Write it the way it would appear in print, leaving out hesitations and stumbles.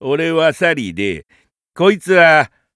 俺はサリーで、こいつは